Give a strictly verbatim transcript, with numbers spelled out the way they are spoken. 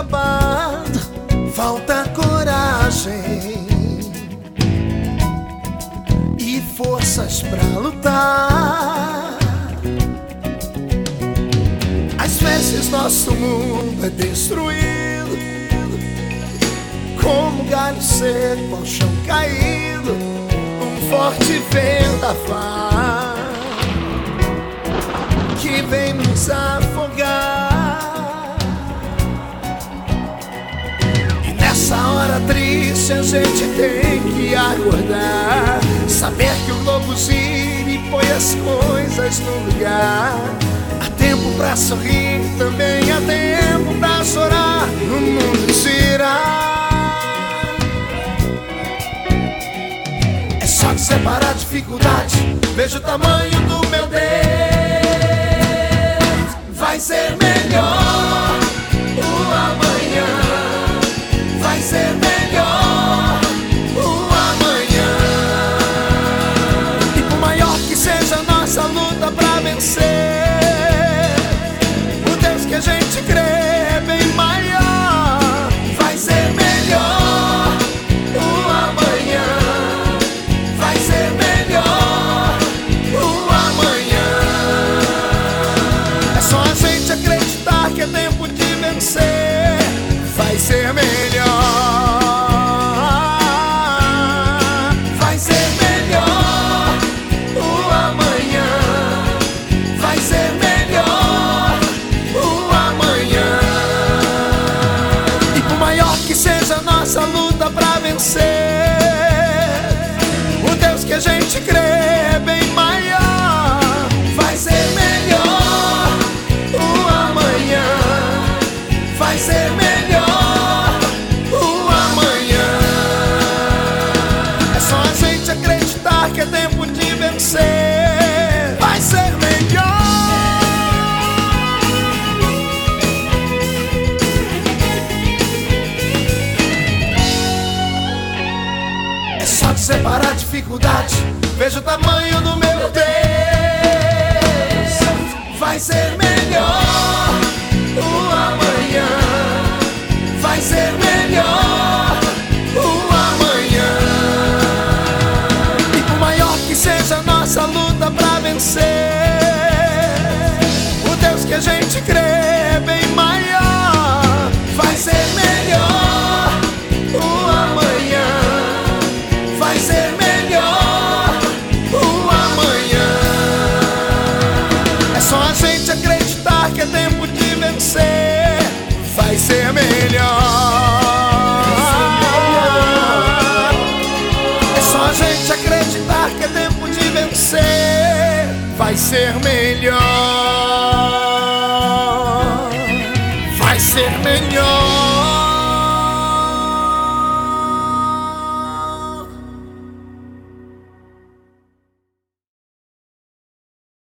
acabado, falta coragem e forças pra lutar. Às vezes nosso mundo é destruído, como galho seco ao chão caído, um forte vendaval que vem nos afogar. E nessa hora triste a gente tem que acordar, saber que o globo gira e põe as coisas no lugar. Há tempo pra sorrir, também há tempo pra chorar, no mundo girar. É só de separar a dificuldade, veja o tamanho do meu Deus. Vai ser melhor o amanhã, vai ser melhor o amanhã. E por maior que seja a nossa luta pra vencer, o Deus que a gente crê é bem maior. Vai ser melhor o amanhã, vai ser melhor o amanhã. É só a gente acreditar que é tempo de vencer. Vai ser melhor, vai ser melhor o amanhã, vai ser melhor o amanhã. E por maior que seja a nossa luta pra vencer, o Deus que a gente crê é bem maior. Vai ser melhor o amanhã, vai ser melhor o amanhã. É só a gente acreditar que é tempo de vencer. Vai ser melhor. É só de separar a dificuldade, veja o tamanho do meu Deus. Vai ser melhor o amanhã, vai ser melhor o amanhã. E por maior que seja a nossa luta pra vencer, o Deus que a gente crê é bem maior. Vai ser melhor o amanhã, vai ser melhor o amanhã. É só a gente acreditar que é tempo de vencer. Vai ser melhor. É só a gente acreditar que é tempo de vencer. Vai ser melhor, vai ser melhor.